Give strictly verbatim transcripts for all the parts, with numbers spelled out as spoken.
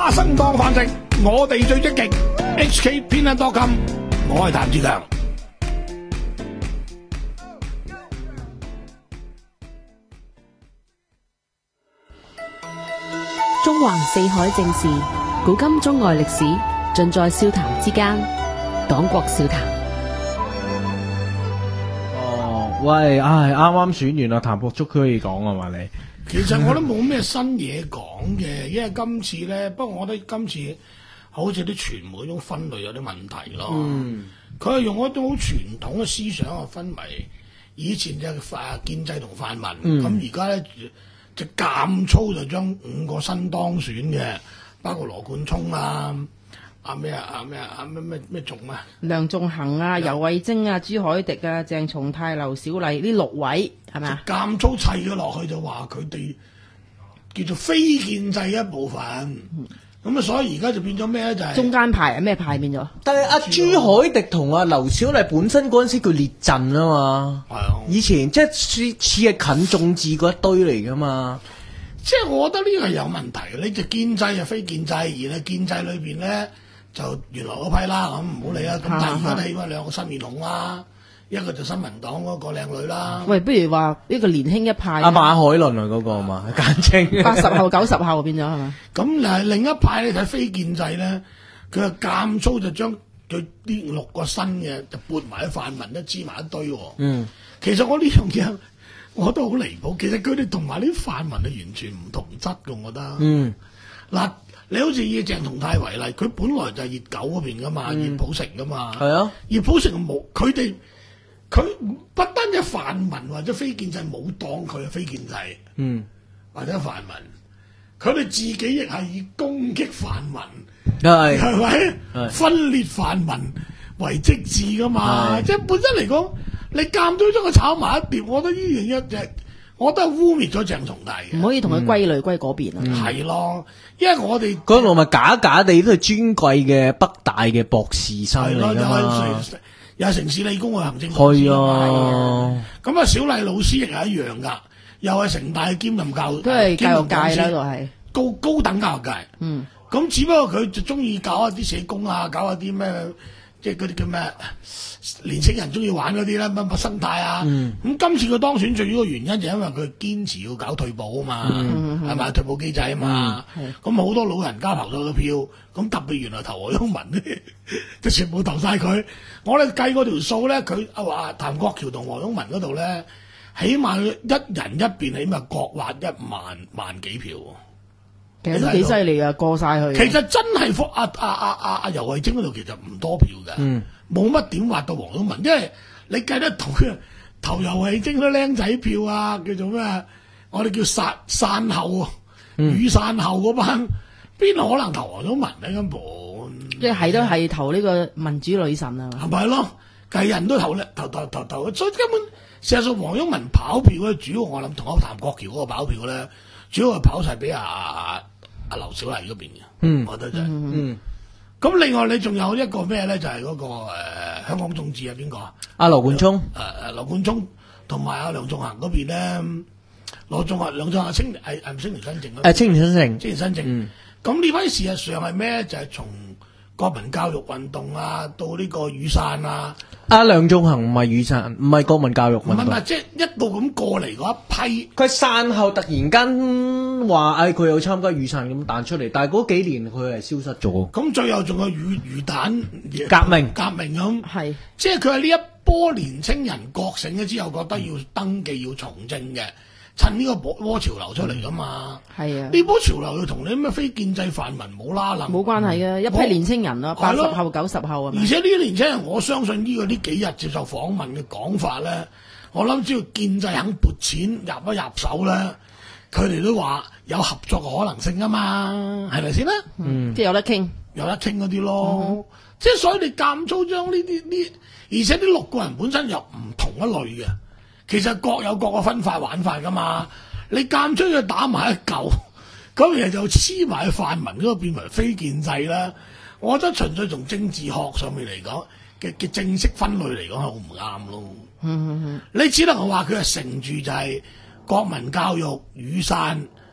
花生當飯食，我哋最積極。H K 偏袒多金，我係譚志強。 中橫四海正事，古今中外歷史，盡在笑談之間。黨國笑談。 哦，喂，唉，啱啱選完啦，譚國足可以講啊嘛你？ 其實我都冇咩新嘢講嘅，因為今次咧，不過我覺得今次好似啲傳媒嗰種分類有啲問題咯。佢係、嗯、用一種好傳統嘅思想去分為以前就係建制同泛民，咁而家咧就減粗就將五個新當選嘅，包括羅冠聰啊、啊咩啊、啊咩啊、啊咩咩咩仲啊， 梁頌恆啊、游蕙禎啊、朱凱廸啊、鄭松泰、劉小麗呢六位係咪啊？ 減粗砌咗落去就話佢哋叫做非建制一部分，咁啊所以而家就變咗咩咧？就係、是、 中間派係咩派變咗？ 但係阿朱凱廸同阿劉小麗本身嗰陣時叫列陣啊嘛，係啊，以前即係似似係近眾志嗰一堆嚟噶嘛。 即係我覺得呢個係有問題嘅，你就建制就非建制，而係建制裏邊咧就原來嗰批啦，咁唔好理啦。咁但係而家你起碼兩個新面孔啦，一個就新民黨嗰個靚女啦。 喂，不如話呢個年輕一派。 阿馬海倫啊，嗰個嘛，簡稱八十後、九十後變咗係嘛？ 咁嗱，另一派你睇非建制咧，佢係監粗就將佢呢六個新嘅就撥埋喺泛民都支埋一堆。嗯，其實我呢樣嘢。我都好離譜，其實佢哋同埋啲泛民係完全唔同質嘅，我覺得。嗯，嗱，你好似以鄭松泰為例，佢本來就係熱狗嗰邊噶嘛，熱普城噶嘛。係啊，熱普城冇佢哋，佢不單止泛民或者非建制冇當佢係非建制，嗯，或者泛民，佢哋自己亦係以攻擊泛民，係係咪分裂泛民為職志噶嘛？即係本身嚟講。你監咗將佢炒埋一碟，我覺得呢樣一隻，我覺得係污蔑咗鄭松泰嘅。 唔可以同佢歸類歸嗰邊啊。 係咯，因為我哋嗰度咪假假地都係尊貴嘅北大嘅博士生嚟㗎嘛， 又係城市理工嘅行政博士。係啊， 咁啊，小麗老師亦係一樣㗎，又係城大兼任教， 都係教育界啦，都係高高等教育界。嗯，咁只不過佢就中意搞一啲社工啊，搞一啲咩，即係嗰啲叫咩？年青人中意玩嗰啲啦，乜乜生態啊，咁、嗯、今次佢當選最主要嘅原因就因為佢堅持要搞退保啊嘛，係咪、嗯、退保機制啊嘛，咁好、嗯、多老人家投咗個票，咁特別原來投何毓民咧，就全部投晒佢。我哋計嗰條數咧，佢話譚國僑同何毓民嗰度咧，起碼一人一邊，起碼各劃一萬萬幾票。 其實都幾犀利啊，過晒佢。 其實真係福阿阿阿阿阿游蕙禎嗰度其實唔多票嘅。嗯冇乜點劃到黃毓民，因為你計得投投游蕙禎啲僆仔票啊，叫做咩？我哋叫散散後雨散後嗰班，邊可能投黃毓民咧？根本即係都係投呢個民主女神啊！ 係咪咯？計人都投咧，投投投投，所以根本事實上黃毓民跑票咧，主要我諗同阿譚國僑嗰個跑票咧，主要係跑晒俾阿阿阿劉小麗嗰邊嘅。嗯，我覺得就係嗯。嗯咁另外你仲有一個咩咧？就係、是、嗰、那個誒、呃、香港眾志係邊個啊？ 阿羅冠聰， 誒誒羅冠聰同埋阿梁頌恆嗰邊咧，羅頌恆梁頌恆青係係唔青年新政咯？ 誒青年新政， 青年新政。咁呢批事實上係咩？就係、是、從國民教育運動啊，到呢個雨傘啊。 阿梁頌恆唔係雨傘，唔係國民教育運動。唔係唔係， 即係一路咁過嚟嗰一批。 佢散後突然間話誒，佢有參加雨傘咁彈出嚟，但係嗰幾年佢係消失咗。 咁最後仲有魚魚蛋革命， 革命咁係，是即係佢係呢一波年青人覺醒咗之後，覺得要登記要從政嘅。趁呢個波潮流出嚟噶嘛，係啊！呢波潮流要同你咩非建制泛民冇啦啦， 冇關係嘅，一批年青人咯，八十後、九十後啊。 而且呢啲年青人，我相信呢個呢幾日接受訪問嘅講法咧，我諗只要建制肯撥錢入一入手咧，佢哋都話有合作嘅可能性啊嘛，係咪先咧？ 嗯，即係有得傾， 有得傾嗰啲咯。即係所以你監粗將呢啲呢，而且呢六個人本身又唔同一類嘅。其實各有各個分法玩法噶嘛，你間將佢打埋一嚿，咁嘢就黐埋喺泛民嗰個變為非建制啦。我覺得純粹從政治學上面嚟講嘅嘅正式分類嚟講係好唔啱咯。嗯嗯嗯，你只能夠話佢係承住就係國民教育、雨傘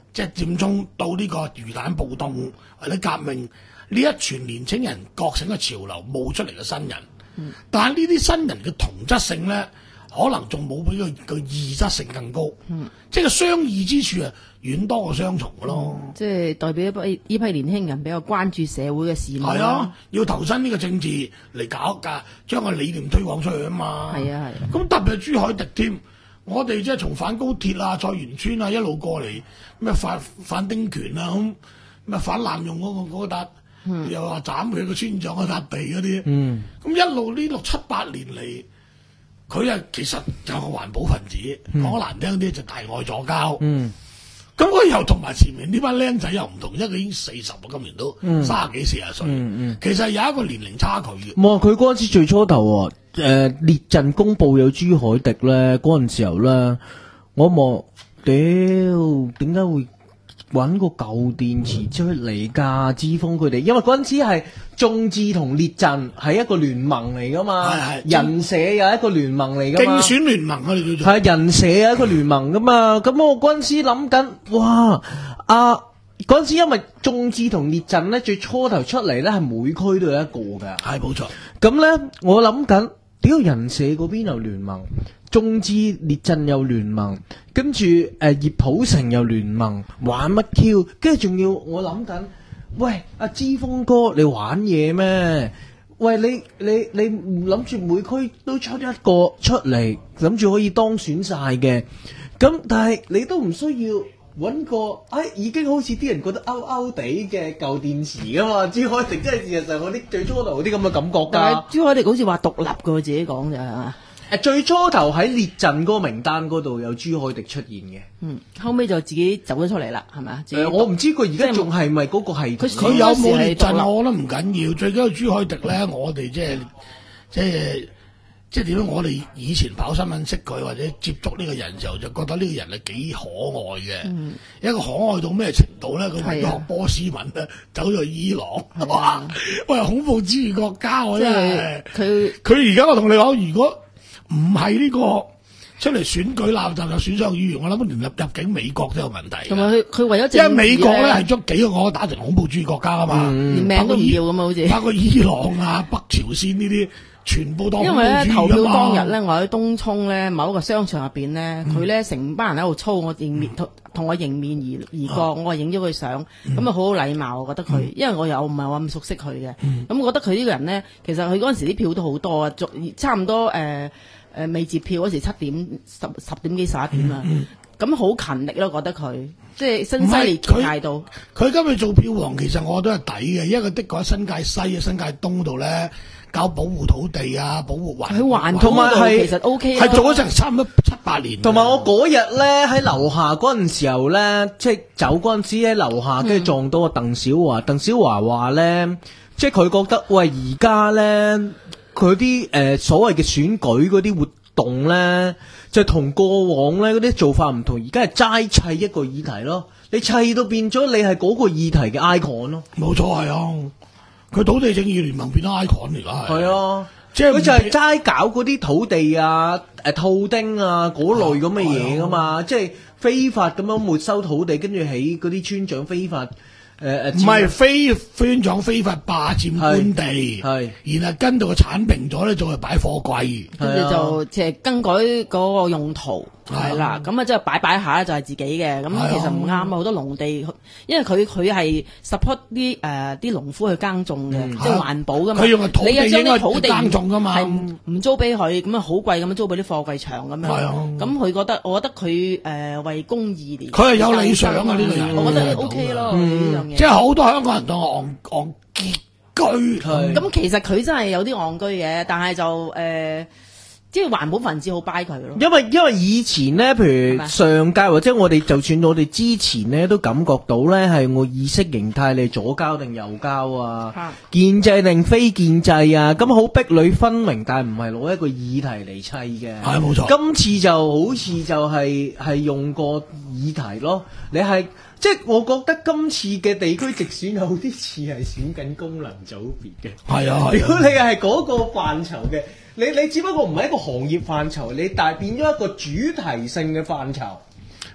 即係佔中到呢個魚蛋暴動或者革命呢一群年青人覺醒嘅潮流冒出嚟嘅新人，嗯、但係呢啲新人嘅同質性咧，可能仲冇比佢個異質性更高，嗯、即係個相異之處啊，遠多過相重嘅咯。 嗯、即係代表一批呢批年輕人比較關注社會嘅事物。 係啊，要投身呢個政治嚟搞㗎，將個理念推廣出去啊嘛。係啊係啊。咁特別係朱凱廸添，我哋即係從反高鐵啊、菜園村啊一路過嚟，咩反反丁權啊咁，咩反濫用嗰、嗰個嗰笪，嗯、又話斬佢個村長嗰笪地嗰啲。嗯。咁一路呢六七八年嚟。佢啊，其實就係個環保分子，講、嗯、難聽啲就大愛左膠。嗯，咁佢又同埋前面呢班僆仔又唔同，因為佢已經四十啦，今年都三十幾四十歲。嗯嗯，其實有一個年齡差距嘅。 冇，佢嗰陣時最初頭誒、呃、列陣公佈有朱凱廸咧，嗰陣時候咧，我望屌點解會揾個舊電池出嚟㗎？之鋒佢哋，因為嗰陣時係眾志同列陣係一個聯盟嚟㗎嘛，係係人社又一個聯盟嚟㗎嘛， 競選聯盟啊，你叫做係人社有一個聯盟㗎嘛。咁我嗰陣時諗緊，哇啊嗰陣時因為眾志同列陣咧，最初頭出嚟咧係每區都有一個㗎， 係冇錯。 咁咧我諗緊，屌人社嗰邊有聯盟。眾志列陣有聯盟，跟住誒葉普成有聯盟，玩乜 Q？ 跟住仲要我諗緊，喂阿之鋒哥，你玩嘢咩？喂你你你諗住每區都出一個出嚟，諗住可以當選晒嘅，咁但係你都唔需要揾個，哎已經好似啲人覺得勾勾地嘅舊電池噶嘛？朱凱廸真係事實上嗰啲最初頭嗰啲咁嘅感覺㗎。 但係朱凱廸好似話獨立㗎，自己講咋係嘛？ 誒最初頭喺列陣嗰個名單嗰度有朱凱廸出現嘅， 嗯，後尾就自己走咗出嚟啦，係咪啊？ 誒我唔知佢而家仲係咪嗰個係佢佢有冇列陣，我覺得唔緊要，最緊要朱凱廸咧，我哋即係即係即係點樣？我哋以前跑新聞識佢或者接觸呢個人時候，就覺得呢個人係幾可愛嘅，嗯、一個可愛到咩程度咧？佢為咗學波斯文咧，走咗去伊朗，哇！喂，恐怖主義國家我真係佢佢而家我同你講，如果唔係呢個出嚟選舉鬧就就選上議員，我諗連入入境美國都有問題。 同埋佢佢為咗因為美國咧係將幾個國家打成恐怖主義國家啊嘛， 嗯、連命都唔要咁啊，好似包括伊朗啊、北朝鮮呢啲，全部當恐怖主義啊嘛。因為咧投票當日咧，我喺東涌咧某一個商場入邊咧，佢咧成班人喺度操我迎面同同我迎面而而過，我話影咗佢相，咁啊好好禮貌，我覺得佢，嗯、因為我又唔係話咁熟悉佢嘅，咁、嗯、我覺得佢呢個人咧，其實佢嗰陣時啲票都好多啊，差唔多誒。呃誒未截票嗰時七點十十點幾十一點啊，咁好、嗯、勤力咯，覺得佢即係新西利界度。 佢今日做票王，其實我都係抵嘅，因為佢的確喺新界西啊、新界東度咧搞保護土地啊、保護環。佢環同埋係其實 O K， 係做咗成差唔多七八年。 同埋我嗰日咧喺樓下嗰陣時候咧，即係走嗰陣時喺樓下，跟住撞到個鄧小華。鄧小華話咧，即係佢覺得喂而家咧。佢啲誒所謂嘅選舉嗰啲活動咧，就同過往咧嗰啲做法唔同，而家係齋砌一個議題咯。你砌到變咗你係嗰個議題嘅 icon 咯。 冇錯係啊，佢土地正義聯盟變咗 icon 嚟啦。係啊，即係佢就係齋搞嗰啲土地啊、誒套丁啊嗰類咁嘅嘢噶嘛，即係非法咁樣沒收土地，跟住起嗰啲村長非法。誒誒， 唔係非村長非法霸佔官地，係，然後跟到個剷平咗咧，再係擺貨櫃， 跟住就即係更改嗰個用途，係啦，咁啊即係擺擺下就係自己嘅，咁其實唔啱啊！好多農地，因為佢佢係 support 啲誒啲農夫去耕種嘅，即係環保噶嘛。 佢用個土地應該土地耕種噶嘛， 係唔租俾佢，咁啊好貴咁樣租俾啲貨櫃場咁樣。咁佢覺得，我覺得佢誒為公義嚟。 佢係有理想啊！呢個人， 我覺得 OK 咯，呢樣嘢。 即係好多香港人當我戇戇居， 咁其實佢真係有啲戇居嘅，但係就誒。呃即係環保分子好 buy 佢咯， 因為因為以前咧，譬如上屆或者我哋就算我哋之前咧，都感覺到咧係我意識形態你左膠定右膠啊，啊建制定非建制啊，咁好壁壘分明，但係唔係攞一個議題嚟砌嘅， 係冇錯。 今次就好似就係、是、係用個議題咯，你係即係我覺得今次嘅地區直選有啲似係選緊功能組別嘅， 係啊， 如果你係嗰個範疇嘅。你你只不過唔係一個行業範疇，你但係變咗一個主題性嘅範疇。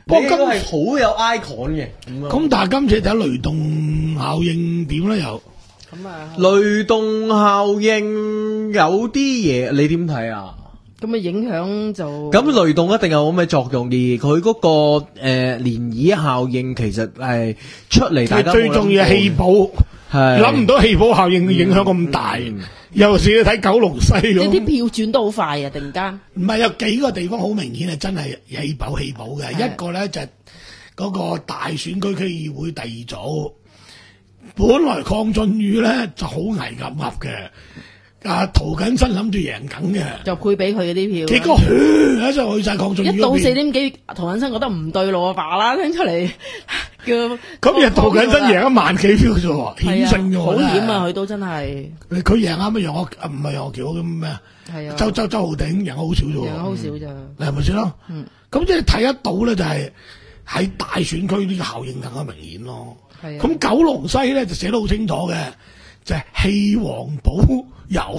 不過今應該係好有 icon 嘅。咁啊咁但係今次睇雷動效應點咧又？ 咁啊， 雷動效應有啲嘢，你點睇啊？ 咁啊影響就咁雷動一定有咁嘅作用，而佢嗰、個誒漣漪效應其實係出嚟，大家最重要係氣泡， 係諗唔到氣泡效應嘅影響咁大。 嗯尤其是你睇九龍西即係啲咁， 票轉得好快啊！突然間， 唔係有幾個地方好明顯係真係氣泡氣泡嘅。 係一個咧就係嗰個大選區區議會第二組，本來鄺俊宇咧就好危急噏嘅，啊涂謹申諗住贏緊嘅， 就配俾佢嗰啲票。 結果噓一聲去晒鄺俊宇嗰邊一到四點幾，涂謹申覺得唔對路啊，爸啦聽出嚟叫咁日涂謹申贏一萬幾票啫喎，險勝啫喎， 好險啊！ 真係佢都真係佢贏啱乜楊岳啊？唔係楊岳橋咁咩？ 係啊， 周周周浩鼎贏好少啫喎， 贏好少咋。 你係咪先咯？ 嗯， 咁即係睇得到咧，就係喺大選區呢個效應更加明顯咯。 係啊咁九龍西咧就寫得好清楚嘅，就係棄黃保油。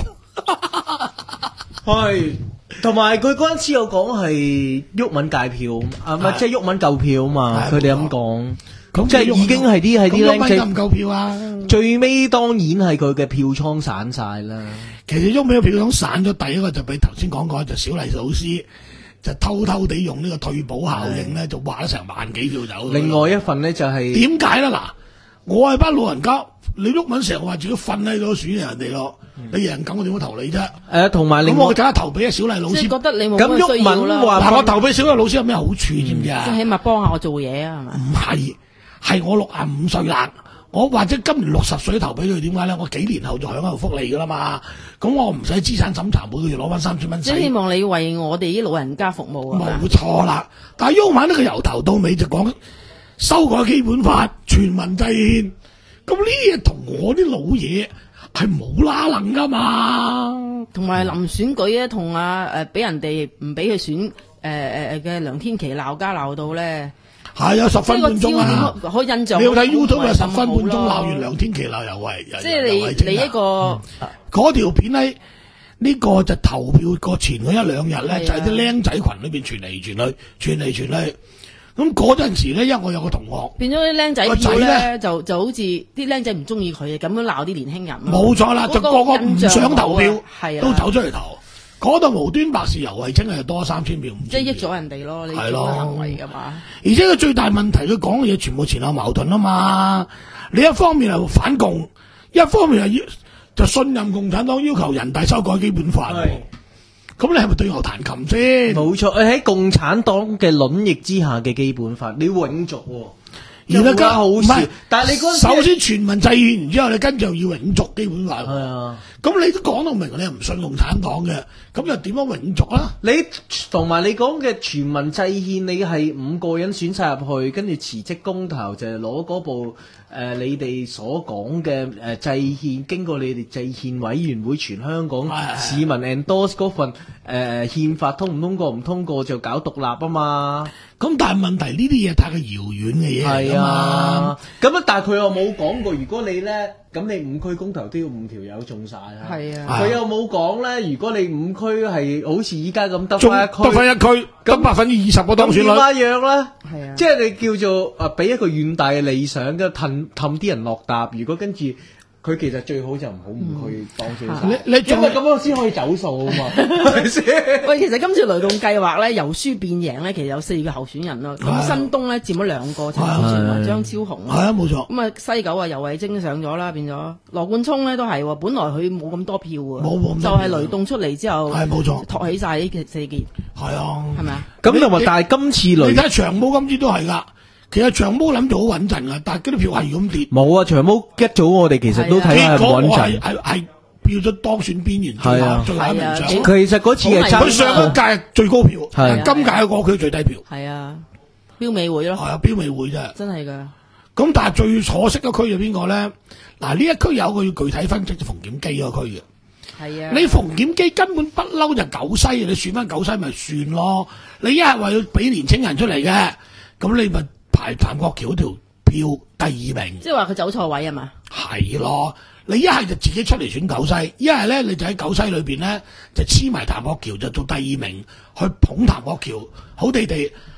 係，同埋佢嗰陣時有講係毓民界票，啊唔係即係毓民夠票啊嘛， 係佢哋咁講， 咁即係已經係啲係啲僆仔咁夠唔夠票啊？ 最尾當然係佢嘅票倉散晒啦。 其實毓民嘅票倉散咗，第一個就俾頭先講過，就小麗老師就偷偷地用呢個退保效應咧，就劃咗成萬幾票走。 另外一份咧就係點解咧？嗱，我係班老人家，你毓民成日話自己瞓喺度選人哋咯，你贏緊我點會投你啫？ 誒，同埋另外咁我梗係投俾阿小麗老師。 即係覺得你冇咁乜需要毓民啦。 話嗱，我投俾小麗老師有咩好處知唔知啊？ 即係起碼幫下我做嘢啊，係嘛？ 唔係，係我六十五歲啦，我或者今年六十歲投俾佢，點解咧？我幾年後就享有福利噶啦嘛，咁我唔使資產審查，每個月攞翻三千蚊使。 即係希望你為我哋啲老人家服務啊。 冇錯啦，但係毓民呢個由頭到尾就講修改基本法、全民制憲，咁呢啲嘢同我啲老嘢係冇拉能噶嘛。 同埋臨選舉咧，同啊誒俾人哋唔俾佢選誒誒誒嘅梁天琦鬧交鬧到咧， 係有十分半鐘啊！ 可以印象你要睇 YouTube 有十咁分半鐘鬧好咯完梁天琦鬧又為， 即係你你一個嗰條片咧，呢個就投票個前嗰一兩日咧， 係啊就係啲僆仔群裏邊傳嚟傳去，傳嚟傳去。咁嗰陣時咧，因為我有個同學， 變咗啲僆仔個仔票咧， 咧就就好似啲僆仔唔中意佢，咁樣鬧啲年輕人咯。 冇錯啦， 嗰就個個唔想投票， 係啊， 都走出嚟投。嗰度無端白事游蕙禎係多三千票， 即係益咗人哋咯，你係咯做嘅行為噶嘛。 而且佢最大問題，佢講嘅嘢全部前後矛盾啊嘛。你一方面係反共，一方面係要就信任共產黨，要求人大修改基本法。咁你係咪對牛彈琴先？ 冇錯，誒喺共產黨嘅卵翼之下嘅基本法，你永續喎。 而家家好事唔係， 但係你嗰陣時首先全民制憲，然之後你跟住又要永續基本法。 係啊， 咁你都講到明，你又唔信共產黨嘅，咁又點樣永續啊？ 你同埋你講嘅全民制憲，你係五個人選晒入去，跟住辭職公投就係攞嗰部誒、呃、你哋所講嘅誒制憲，經過你哋制憲委員會全香港係市民 endorse 嗰份誒、呃、憲法通唔通過唔通過就搞獨立啊嘛。 咁但係問題呢啲嘢太過遙遠嘅嘢嚟係㗎嘛啊，。咁啊，但係佢又冇講過，如果你咧，咁你五區公投都要五條友中晒啊。 係啊佢又冇講咧，如果你五區係好似依家咁得仲翻一區， 得翻一區，得百分之二十個當選率。 咁點樣樣咧？ 係啊即係你叫做啊，俾一個遠大嘅理想，跟住氹氹啲人落搭。如果跟住佢其實最好就唔好五區當選晒， 你你仲因為咁樣先可以走數啊嘛，係咪先？ 喂，其實今次雷動計劃咧，由輸變贏咧，其實有四個候選人咯。咁新東咧佔咗兩個，陳小泉同張超雄。 係啊，冇錯。 咁啊，西九啊，游蕙禎上咗啦，變咗羅冠聰咧都係喎。本來佢冇咁多票喎， 冇冇咁多就票係雷動出嚟之後， 係冇錯托起晒呢四件， 係啊。 係咪啊？ 咁同埋，但係今次雷你睇長毛今次都係㗎。其實長毛諗住好穩陣㗎，但係嗰啲票係咁跌。 冇啊，長毛一早我哋其實都睇下係結果我唔穩陣係。係係票咗當選邊緣最係啊後最後一名獎。 係啊其實嗰次係好爭佢上一屆最高票， 係今屆嗰區最低票。 係啊，標美會咯， 係啊，標美會啫。 真係㗎。 咁但係最可惜嘅區係邊個咧？嗱，呢一區有個要具體分析，就馮檢基嗰區嘅。 係啊， 你馮檢基根本不嬲就九西，你選翻九西咪算咯。你一係話要俾年青人出嚟嘅，咁你咪排譚國橋嗰條票第二名。 即係話佢走錯位啊嘛。 係咯，你一係就自己出嚟選九西，一係咧你就喺九西裏邊咧就黐埋譚國橋就做第二名，去捧譚國橋，好地地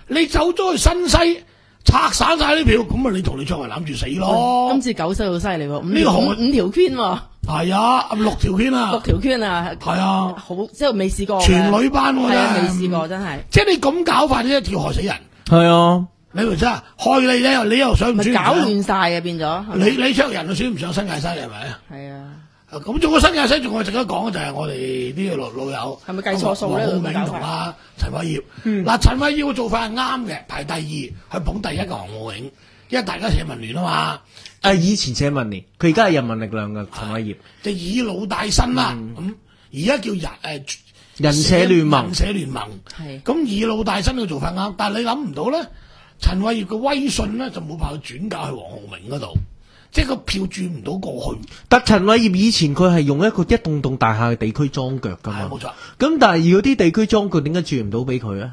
你走咗去新西拆散晒啲票，咁啊你同你唱係攬住死咯。 今次九西好犀利喎，五呢個五五條圈喎， 係啊，六條圈啊， 六條圈啊， 係啊， 好即係未試過嘅， 全女班喎， 係啊，未真係試過真係。 即係你咁搞法咧，跳害死人。 係啊， 你明唔明啊？害你咧，你又想唔想？ 咪搞亂晒啊，變咗。 你你唱人就算唔上新界西係咪啊？ 係啊。 咁仲有新界西仲我值得講嘅就係我哋啲老老友係咪計錯數咧？ 黃浩銘同阿陳偉業，嗱陳偉業嘅做法係啱嘅，排第二，去捧第一個黃浩銘，因為大家社民聯啊嘛。 誒以前社民聯，佢而家係人民力量嘅陳偉業， 就以老帶新啦。咁而家叫人誒人社聯盟， 人社聯盟係咁以老帶新嘅做法啱，但係你諗唔到咧，陳偉業嘅威信咧就冇辦法轉嫁去黃浩銘嗰度。即係個票轉唔到過去， 但陳偉業以前佢係用一個一棟棟大廈嘅地區裝腳㗎嘛， 冇錯。 咁但係如果啲地區裝腳點解轉唔到俾佢啊？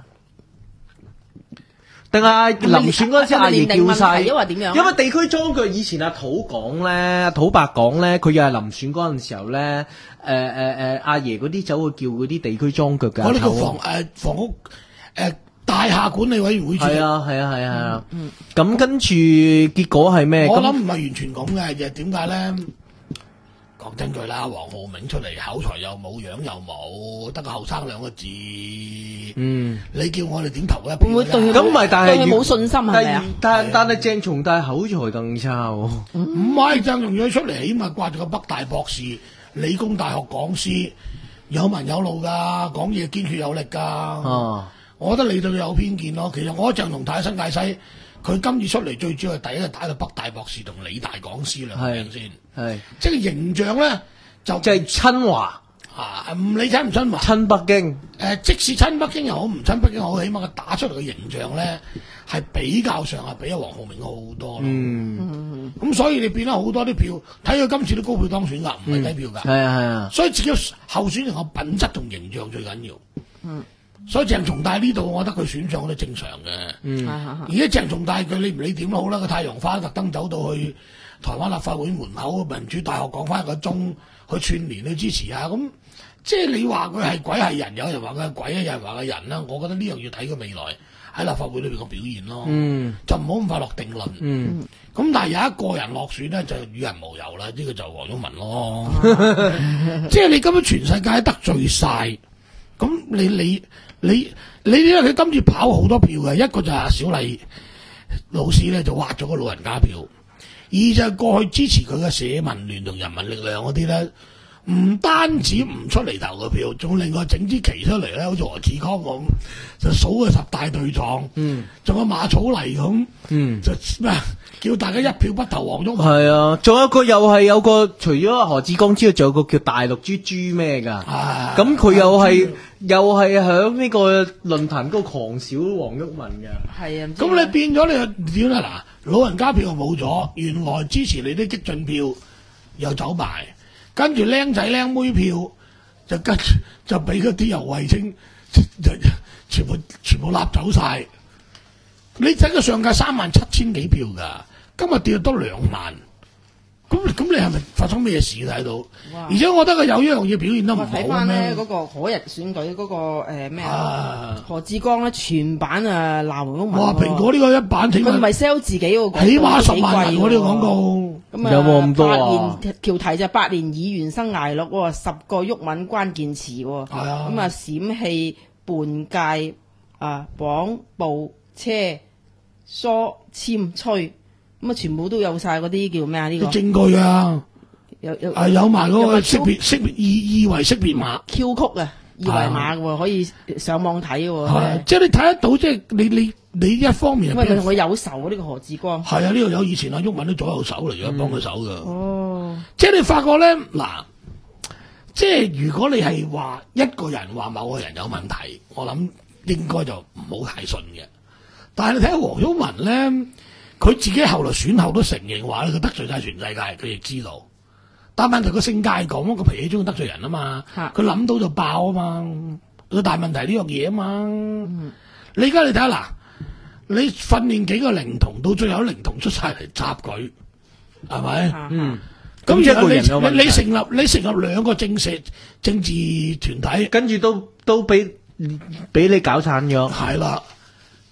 定係臨選嗰陣時阿爺叫晒， 因為點樣？ 因為地區裝腳以前阿土講咧，土伯講咧，佢又係臨選嗰陣時候咧，誒誒誒阿爺嗰啲走去叫嗰啲地區裝腳嘅。 我呢個房誒房屋誒。大廈管理委員會主席係啊係啊係啊，咁跟住結果係咩？ 我諗唔係完全咁嘅，就係點解咧？講真句啦，黃浩銘出嚟口才又冇，樣又冇，得個後生兩個字。嗯，你叫我哋點投一票？ 會對咁唔係，但係冇信心係咪啊？ 但但係鄭松泰口才更差喎。 唔係鄭松泰出嚟，起碼掛住個北大博士、理工大學講師，有文有路㗎，講嘢堅決有力㗎。哦。我覺得你對佢有偏見咯。其實我鄭松泰喺新界西，佢今次出嚟最主要係第一個打到北大博士同理大講師兩名先，係即係形象咧就即係親華啊，唔理親唔親華， 親北京誒、 呃，即使親北京又好，唔親北京好，起碼佢打出嚟嘅形象咧係比較上係比阿黃浩銘好好多咯。嗯，咁所以你變咗好多啲票，睇佢今次都高票當選㗎，唔係低票㗎。係啊係啊，所以自己候選人嘅品質同形象最緊要。嗯。所以鄭松泰呢度，我覺得佢選上都正常嘅。嗯，而家鄭松泰佢你唔理點都好啦，個太陽花特登走到去台灣立法會門口民主大學講翻一個鐘，去串聯去支持下。咁即係你話佢係鬼係人，有人話佢係鬼，有人話佢係人啦。我覺得呢樣要睇佢未來喺立法會裏邊個表現咯。嗯，就唔好咁快落定論。嗯，咁但係有一個人落選咧，就與人無尤啦。呢、這個就黃毓民咯。即係你今日全世界得罪晒，咁你你。你你因為佢今次跑好多票嘅，一個就係小麗老師咧就挖咗個老人家票，二就係過去支持佢嘅社民聯同人民力量嗰啲咧，唔單止唔出嚟投個票，仲另外整支旗出嚟咧，好似何志康咁，就數佢十大對撞，嗯，仲有馬草泥咁，嗯，就咩叫大家一票不投黃毓民。係啊，仲有一個又係有個除咗何志剛之外，仲有個叫大陸豬豬咩㗎？咁佢又係。又係喺呢個論壇嗰個狂小黃毓民嘅，係啊。 咁你變咗你點啦？嗱，老人家票又冇咗，原來支持你啲激進票又走埋，跟住僆仔僆妹票就跟住就俾嗰啲游蕙禎就全部全部攬走晒。你睇個上屆三萬七千幾票㗎，今日跌到多兩萬。咁咁你係咪發生咩事睇到？而且我覺得佢有一樣嘢表現得唔好。 睇翻咧嗰個可人選舉嗰、嗰個誒咩啊？何志剛咧全版啊鬧黃毓民。哇！ 蘋果呢個一版起碼佢唔係 sell 自己喎， 起碼十萬人喎呢個廣告。 咁啊， 有冇咁多啊？ 八年條題就八年議員生涯錄喎，十個毓民關鍵詞喎。係啊。咁啊，閃氣、伴屆啊、綁步車、梳、簽、吹。咁啊，全部都有晒嗰啲叫咩啊？呢、這個證據啊， 有有係有埋嗰個識別識別二二維識別碼 Q 曲啊，二維碼嘅喎，可以上網睇嘅喎。 係，即係你睇得到，即係你你你一方面。 因為佢同佢有仇啊，呢、這個何志光。係啊，呢、這個有以前阿毓民都左右手嚟嘅，幫佢手嘅。哦，即係你發覺咧，嗱，即係如果你係話一個人話某個人有問題，我諗應該就唔好太信嘅。但係你睇下黃毓民咧。佢自己後來選後都承認話咧，佢得罪晒全世界，佢亦知道。但問題個性格係咁，個脾氣中意得罪人啊嘛。佢諗到就爆啊嘛。個大問題呢樣嘢啊嘛。嗯、你而家你睇下嗱，你訓練幾個靈童，到最後靈童出晒嚟插佢，係咪？嗯。咁一個人有問題，你你成立你成立兩個政社政治團體， 跟住都都俾俾你搞慘咗。 係啦。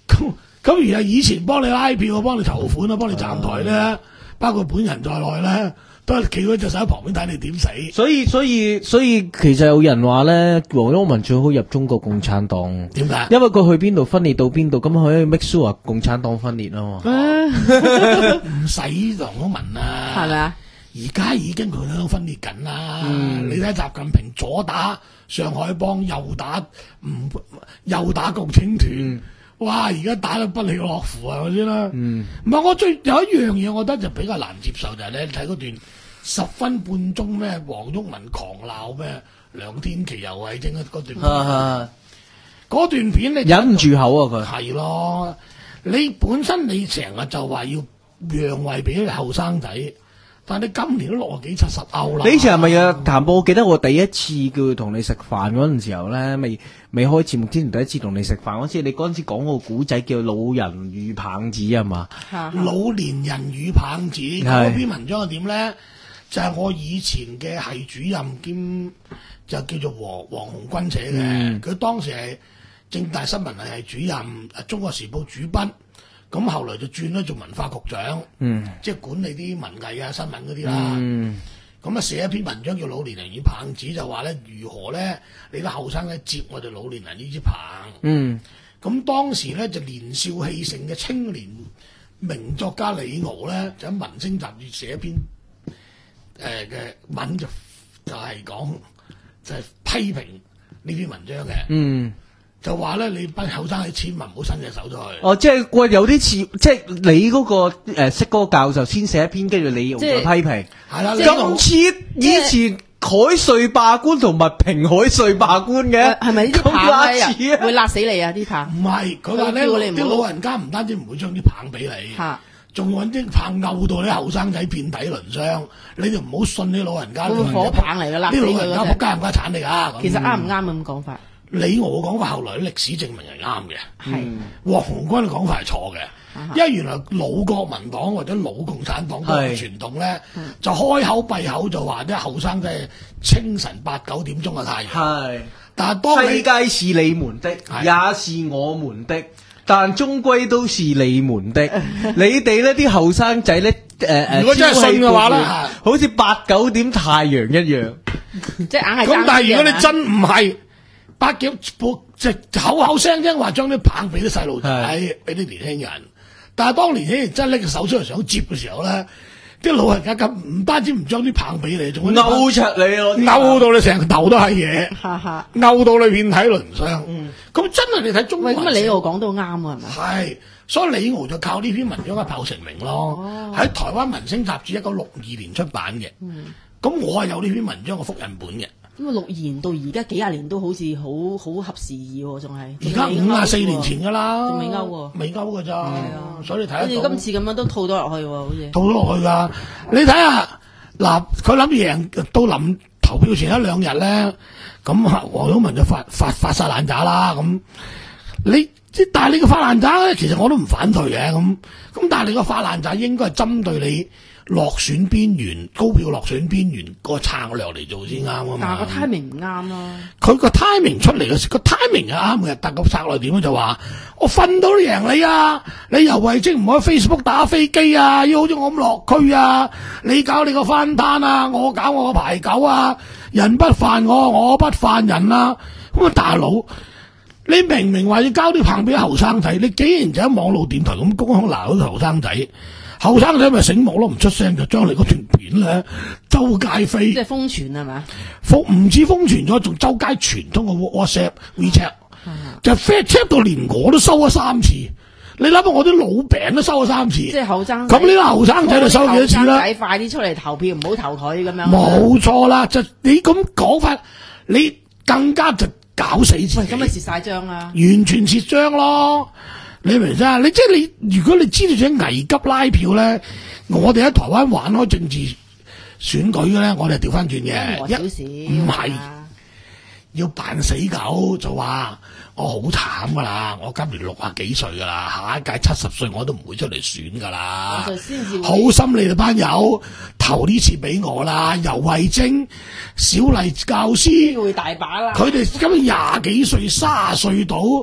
咁咁而係以前幫你拉票、幫你籌款啊、幫你站台咧，包括本人在內咧，都係企嗰隻手喺旁邊睇你點死。 所以所以所以其實有人話咧，黃毓民最好入中國共產黨。 點解？ 因為佢去邊度分裂到邊度，咁可以 make sure 共產黨分裂啊嘛。 唔使黃毓民啊， 係咪啊？ 而家已經佢都分裂緊啦。 嗯你睇習近平左打上海幫，右打唔右打共青團。 嗯哇！而家打得不亦樂乎係咪先啦？ 嗯， 唔係我最有一樣嘢，我覺得就比較難接受就係咧，睇嗰段十分半鐘咩黃毓民狂鬧咩梁天琦游蕙禎嗰段片， 啊嗰段片你忍唔住口啊佢。 係咯，你本身你成日就話要讓位俾啲後生仔，但係你今年都六啊幾七十歐啦。 你以前係咪啊？譚博，我記得我第一次叫佢同你食飯嗰陣時候咧，未未開節目之前第一次同你食飯嗰次，你嗰陣時講個古仔叫《老人與棒子》啊嘛。 老年人與棒子嗰篇文章係點咧？就係、是、我以前嘅系主任兼就叫做黃黃鴻軍寫嘅，佢、嗯、當時係政大新聞系主任，誒中國時報主筆，咁後來就轉咗做文化局長， 嗯， 即係管理啲文藝啊新聞嗰啲啦。 嗯咁啊寫一篇文章叫《老年人與棒子》，就話咧如何咧你啲後生咧接我哋老年人呢支棒。 嗯， 咁當時咧就年少氣盛嘅青年名作家李敖咧就喺《文星》雜誌寫一篇誒嘅、呃、文就就係講就係、是、批評呢篇文章嘅。嗯。就話咧，你班後生仔千萬唔好伸隻手出去。 哦，即係喂，有啲似，即係你嗰、那個誒，識、呃、嗰個教授先寫一篇，跟住你再批評。係啦，咁似以前海瑞罷官同麥平海瑞罷官嘅， 係咪呢啲棒咧會辣死你啊？啲棒唔係，佢話咧啲老人家唔單止唔會將啲棒俾你，仲揾啲棒毆到啲後生仔遍體鱗傷。你就唔好信啲老人家。 會火棒嚟噶啦， 啲老人家仆街唔家產嚟噶。 其實啱唔啱咁講法？ 李敖講法後來歷史證明係啱嘅， 係黃鴻軍嘅講法係錯嘅，因為原來老國民黨或者老共產黨嘅傳統咧，就開口閉口就話啲後生仔清晨八九點鐘嘅太陽，係，但係當世界是你們的，也是我們的，但終歸都是你們的。你哋呢啲後生仔咧，誒誒， 如果真係信嘅話咧， 好似八九點太陽一樣， 即係硬係咁。但係如果你真唔係。八幾即口口聲聲話將啲棒俾啲細路仔，俾啲年輕人。但係當年輕人真係拎個手出嚟想接嘅時候咧，啲老人家咁唔單止唔將啲棒俾你，仲會勾出你咯， 勾到你成個頭都係嘢，勾到你遍體鱗傷。咁、嗯、真係你睇中文。 咁啊，李敖講到啱啊，係咪？ 係，所以李敖就靠呢篇文章一炮成名咯。喺、哦、台灣《文星》雜誌一九六二年出版嘅。咁、嗯、我係有呢篇文章嘅複印本嘅。 咁啊，六二年到而家幾廿年都好似好好合時宜喎，仲係而家五啊四年前噶啦， 仲未勾喎， 未勾噶咋，係啊，所以你睇下， 好似今次咁樣都套咗落去喎，好似套咗落去噶。你睇下嗱，佢諗住贏到臨投票前一兩日咧，咁黃毓民就發發發晒爛渣啦。咁你即但係你個發爛渣咧，其實我都唔反對嘅。咁咁但係你個發爛渣應該係針對你落選邊緣、高票落選邊緣個策略嚟做先啱啊嘛！ 但係個 timing 唔啱咯。 佢個 timing 出嚟嘅時，個 timing 係啱嘅，但個策略點咧就話：我瞓到都贏你啊！你游蕙禎唔可以 Facebook 打飛機啊！要好似我咁落區啊！你搞你個翻攤啊！我搞我個排九啊！人不犯我，我不犯人啊！咁啊，大佬，你明明話要交啲棒俾後生仔，你竟然就喺網絡電台咁公開鬧啲後生仔。後生仔咪醒目咯，唔出聲就將你嗰段片咧周街飛， 即係瘋傳係咪？ 瘋唔止瘋傳咗，仲周街傳通過 WhatsApp、WeChat，就 WeChat 到連我都收咗三次。你諗下，我啲老餅都收咗三次。即係後生。 咁呢個後生仔就收幾多次啦？ 後生仔快啲出嚟投票，唔好投佢咁樣。 冇錯啦，就你咁講法，你更加就搞死自己。 咁咪蝕晒張啦！ 完全蝕張咯。你明唔明啊？你即係你，如果你知道自己危急拉票咧，我哋喺台灣玩開政治選舉嘅咧，我哋係調翻轉嘅，一唔係要扮死狗就話我好慘噶啦，我今年六啊幾歲噶啦，下一屆七十歲我都唔會出嚟選噶啦。好心你哋班友投呢次俾我啦，游蕙禎、小麗教師， 會大把啦。 佢哋今年廿幾歲、卅歲到。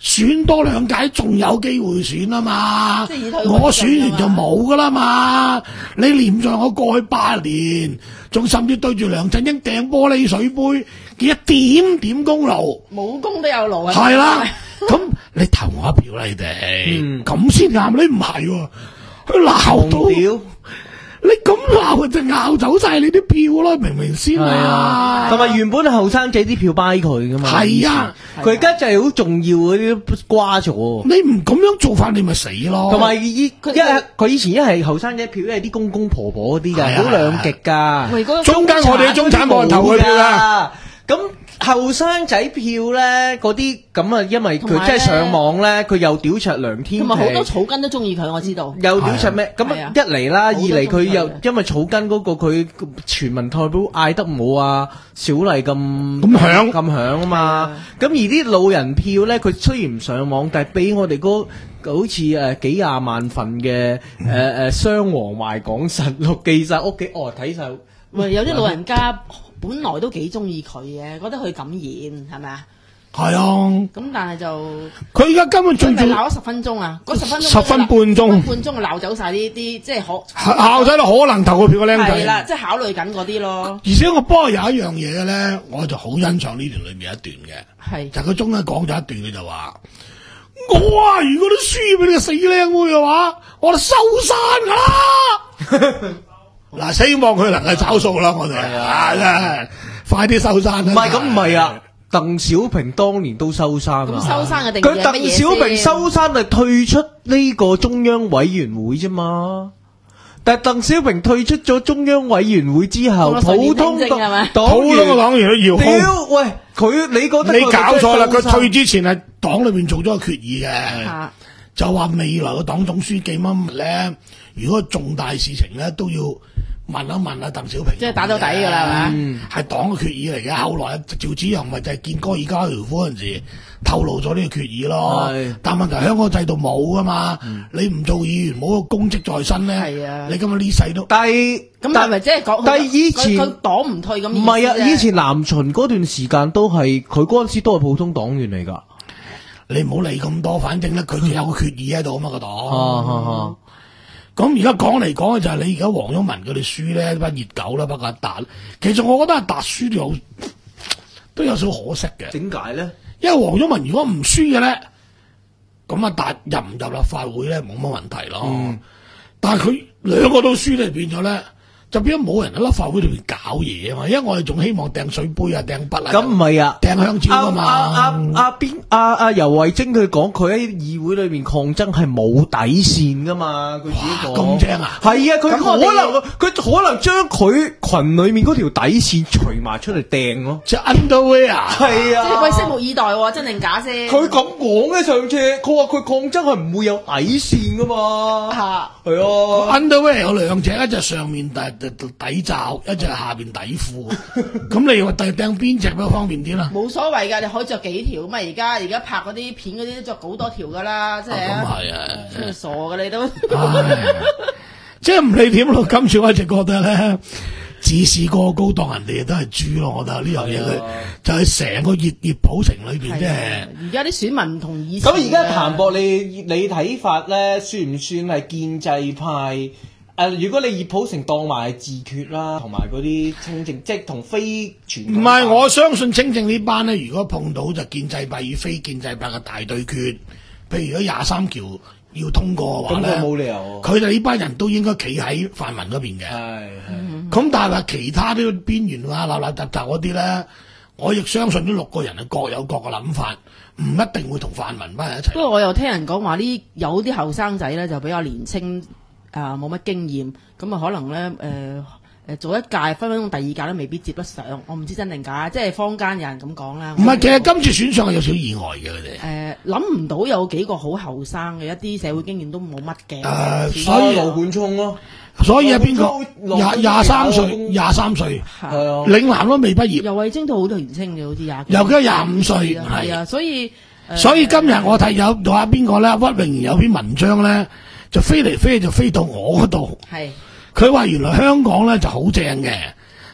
選多兩屆仲有機會選啊嘛， 即係以退為進我選完就啊嘛冇噶啦嘛。你連在我過去八年，仲甚至對住梁振英掟玻璃水杯嘅一點點功勞， 冇功都有勞啊！ 係啦。咁你投我一票啦，你哋咁先啱。你唔係喎，佢鬧到屌你咁鬧就拗走晒你啲票咯，明唔明先啊？ 同埋原本後生仔啲票掰佢噶嘛， 係啊， 佢而家就係好重要嗰啲都瓜咗。 你唔咁樣做法，你咪死咯。 同埋以一佢佢以前一係後生仔票，一係啲公公婆婆嗰啲㗎， 係啊好兩極㗎。 喂嗰個中間我哋啲中產冇人投佢票㗎。 咁後生仔票咧，嗰啲咁啊，因為佢同埋真係上網咧，佢又屌柒梁天琦， 同埋好多草根都中意佢，我知道。 又屌柒咩？咁係啊啊，一嚟啦，二好多嚟佢又中意佢嘅因為草根嗰個佢全民代表嗌得冇啊小麗咁咁響咁響啊嘛。咁而啲老人票咧，佢雖然唔上網，但係俾我哋嗰好似誒幾廿萬份嘅誒誒雙黃懷港實錄記晒屋企，哦睇晒。 喂，有啲老人家本來都幾中意佢嘅，覺得佢敢演係咪啊？ 係啊， 咁但係就佢而家根本佢咪最重鬧咗十分鐘啊！嗰十分鐘十分半鐘十分半鐘就鬧走晒呢啲，即係可校仔都可能投個票個僆係啦， 仔。 即係考慮緊嗰啲咯。 而且我不過有一樣嘢嘅咧，我就好欣賞呢段裏面一段嘅， 係就係佢中間講咗一段，佢就話：我啊，如果都輸俾你個死僆妹嘅話，我就收山噶啦。嗱，希望佢能夠找數啦，我哋啊，真係快啲收山啦。 唔係咁唔係啊，鄧小平當年都收山咁啊。 收山嘅定佢義係乜嘢鄧小平先收山係退出呢個中央委員會啫嘛。但係鄧小平退出咗中央委員會之後， 咁普通隨便聽證係咪黨好多個員黨員都要控。 屌喂，佢你覺得你搞錯啦！佢退退之前係黨裏邊做咗個決議嘅， 嚇就話未來嘅黨總書記乜乜咧，如果重大事情咧都要問一問啊鄧小平， 即係打到底㗎啦係咪？ 係黨嘅決議嚟嘅。後來趙紫陽咪就係見戈爾加條夫嗰陣時透露咗呢個決議咯係。 但問題香港制度冇噶嘛，你唔做議員冇個公職在身咧， 係啊你今日呢世都但係咁係咪即係講？ 但係以前佢佢黨唔退咁意思唔係啊， 啫以前南巡嗰段時間都係佢嗰陣時都係普通黨員嚟㗎。 你唔好理咁多，反正咧佢就有個決議喺度啊嘛個黨。 啊啊咁而家講嚟講去就係你而家黃毓民佢哋輸咧，班熱狗啦，包括阿達。其實我覺得阿達輸都有都有少可惜嘅， 點解咧？ 因為黃毓民如果唔輸嘅咧，咁阿達入唔入立法會咧冇乜問題咯。 嗯但係佢兩個都輸咧，變咗咧就變咗冇人喺立法會裏邊搞嘢啊嘛。因為我哋仲希望掟水杯啊、掟筆啊、 咁唔係啊， 掟香蕉啊嘛。 阿阿阿邊阿阿游慧晶佢講佢喺議會裏面抗爭係冇底線噶嘛，佢自己講咁正啊！ 係啊，佢咁我哋可能佢可能將佢群裏面嗰條底線除埋出嚟掟咯。 即係 underwear 啊！ 係即係喂，拭啊， 目以待喎，真定假先？ 佢咁講嘅上次，佢話佢抗爭係唔會有底線噶嘛。 嚇係啊， underwear 有兩隻，一隻上面底底罩，一隻係下邊底褲。咁你話掟掟邊隻比較方便啲啦？ 冇所謂㗎，你可以着幾條咁啊！而家而家拍嗰啲片嗰啲都着好多條㗎啦，即係咁係啊， 真係傻㗎你都。 唉即係唔理點咯。今次我一直覺得咧，自視過高當人哋都係豬咯。我覺得呢樣嘢佢就係成個熱熱普城裏邊，即係而家啲選民唔同以前咁而家啊譚博，你你睇法咧，算唔算係建制派？誒、如果你葉普成當埋係自決啦，同埋嗰啲清正，即係同非傳統唔係？我相信清正呢班咧，如果碰到就建制派與非建制派嘅大對決，譬如如果廿三條要通過嘅話咁咧， 佢冇理由。 佢哋呢班人都應該企喺泛民嗰邊嘅。 係係咁但係話其他啲邊緣啊、立立雜雜嗰啲咧，我亦相信呢六個人係各有各嘅諗法，唔一定會同泛民班人一齊。 不過我又聽人講話呢，有啲後生仔咧就比較年青，啊冇乜經驗，咁啊可能咧誒誒做一屆分分鐘第二屆都未必接得上，我唔知真定假，即係坊間有人咁講啦。 唔係，其實今次選上係有少少意外嘅佢哋。 誒諗唔到有幾個好後生嘅，一啲社會經驗都冇乜嘅。 誒所以盧冠聰咯， 所以啊，邊個盧廿廿三歲， 盧廿三歲， 係啊， 嶺南都未畢業。 游蕙禎都好多年青嘅，好似廿幾尤其廿五歲係啊，所以誒所以今日我睇有話邊個咧，屈穎妍有篇文章咧，就飛嚟飛去就飛到我嗰度。 係佢話原來香港咧就好正嘅，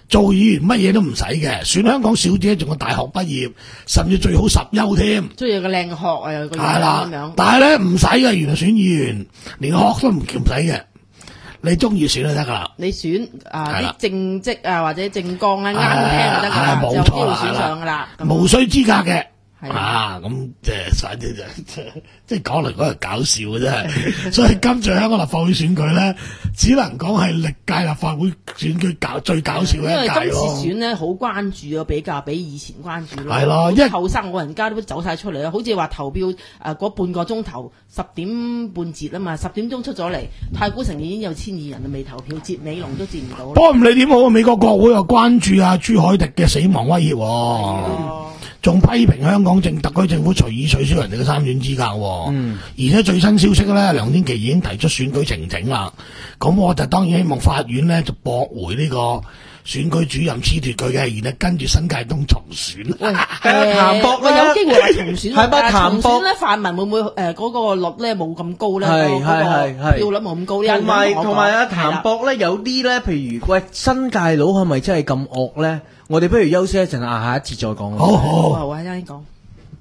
做議員乜嘢都唔使嘅，選香港小姐仲有大學畢業，甚至最好十優添。 即係有個靚學啊，有個樣係啦咁樣。 但係咧唔使嘅，原來選議員連學都唔唔使嘅，你中意選就得噶啦。 你選啊係啦啲政績啊或者政綱咧啱聽就得噶啦， 係冇就有機會錯啦選上噶啦。咁無需資格嘅。 係啊，咁即係反正就即係講嚟講去搞笑嘅真係，所以今次香港立法會選舉咧，只能講係歷屆立法會選舉搞最搞笑嘅一屆因為今次咯。 選咧好關注啊，比較比以前關注咯。 係咯因為後生老人家都走晒出嚟啦，好似話投票誒嗰半個鐘頭十點半截啊嘛，十點鐘出咗嚟，太古城已經有千二人未投票，截尾龍都截唔到啦。 不過唔理點好，美國國會又關注啊朱凱廸嘅死亡威脅喎。 哦仲批評香港政特區政府隨意取消人哋嘅參選資格喎， 嗯而且最新消息咧，梁天琦已經提出選舉呈請啦。咁我就當然希望法院咧就駁回呢個選舉主任褫奪佢嘅，然後跟住新界東重選。 喂， 誒譚博咧喂有機會話重選， 係咪但譚博重選咧泛民會唔會誒嗰個率咧冇咁高咧？ 係嗰個係係係票率冇咁高咧？ 同埋同埋阿係啦譚博咧，有啲咧，譬如喂新界佬係咪真係咁惡咧？我哋不如休息一陣啊，下一節再講。 好好。 好啊，啱講。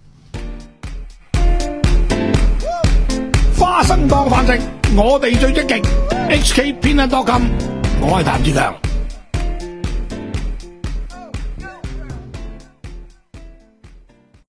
花生當飯食，我哋最積極。H K 偏袒多金，我係譚志強。